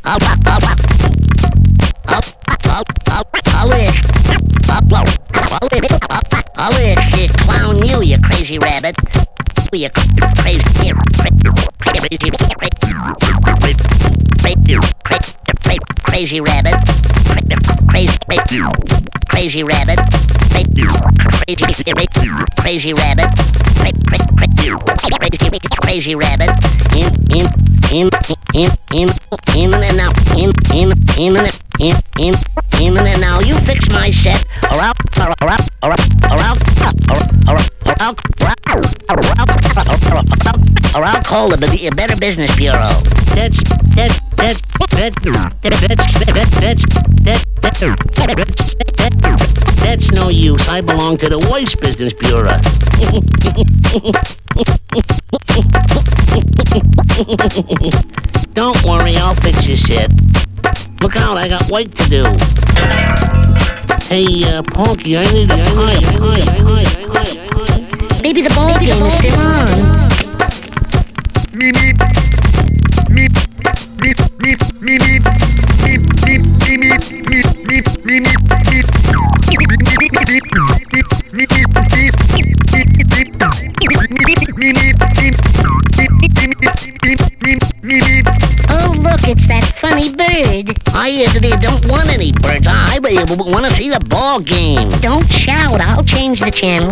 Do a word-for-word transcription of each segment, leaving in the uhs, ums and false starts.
I'll, I'll, I'll, I'll, I'll, I'll wish. I'll, I'll wish. I'll wish you clown you, you crazy rabbit. You crazy, crazy, crazy rabbit. Crazy, crazy rabbit. Crazy, crazy rabbit. Crazy rabbit. In, in, in, in, in, in and out. In, in, in, in, in, in, in and now. You fix my set, or I'll, or I'll, or I'll, or I'll, or I'll, or I'll call the B- Better Business Bureau. That's that's that's that's that's that's that's that's no use. I belong to the Voice Business Bureau. Don't worry, I'll fix your shit. Look out, I got work to do. Hey, uh, Porky, I need a pie, pie, pie, pie, pie. Maybe the ball game is still on. Meep, meep, meep, meep, meep, meep, meep, meep, meep, meep, Oh, look, it's that funny bird. I uh, don't want any birds. I uh, want to see the ball game. Don't shout, I'll change the channel.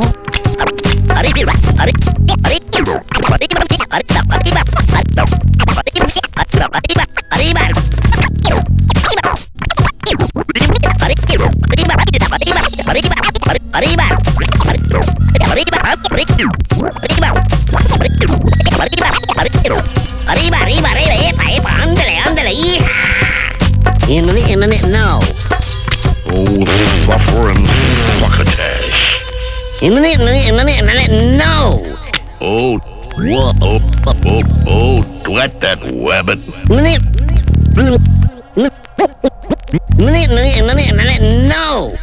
Internet, internet, no. Oh, suffering succotash. Internet, internet, internet, internet, no. Oh, whoa, oh, oh, oh, let that wabbit. Internet, internet, internet, internet, no.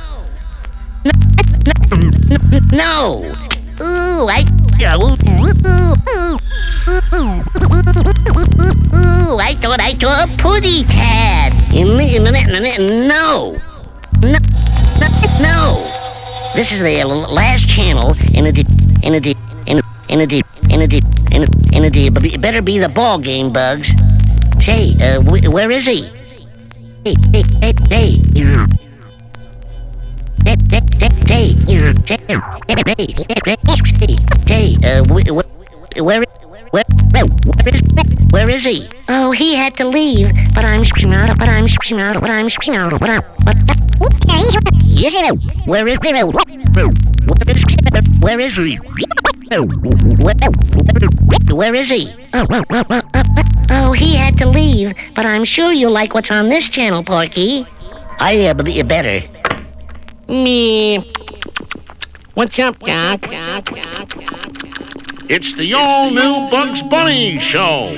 No. Ooh, I go. Ooh, I thought I saw a putty cat. Internet, internet, internet, no. No, no, no. This is the last channel in a in a in a in a in a in a in a but it better be the ball game, Bugs. Say, uh, wh- where is he? Hey, hey, hey, hey. Hey, hey, hey, hey, hey, uh, wh- wh- where, where, where, where is, where is he? Oh, he had to leave, but I'm out, but I'm out, but I'm out, but I'm, but Yes, I know. Where is, where is, where is he? Where, where is he? oh, oh, oh, oh, oh, oh, he had to leave, but I'm sure you'll like what's on this channel, Porky. I uh, believe you better. Me. What's up, Doc? It's the all-new Bugs Bunny Show.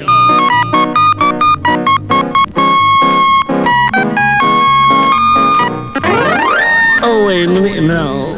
Oh, wait a minute, no.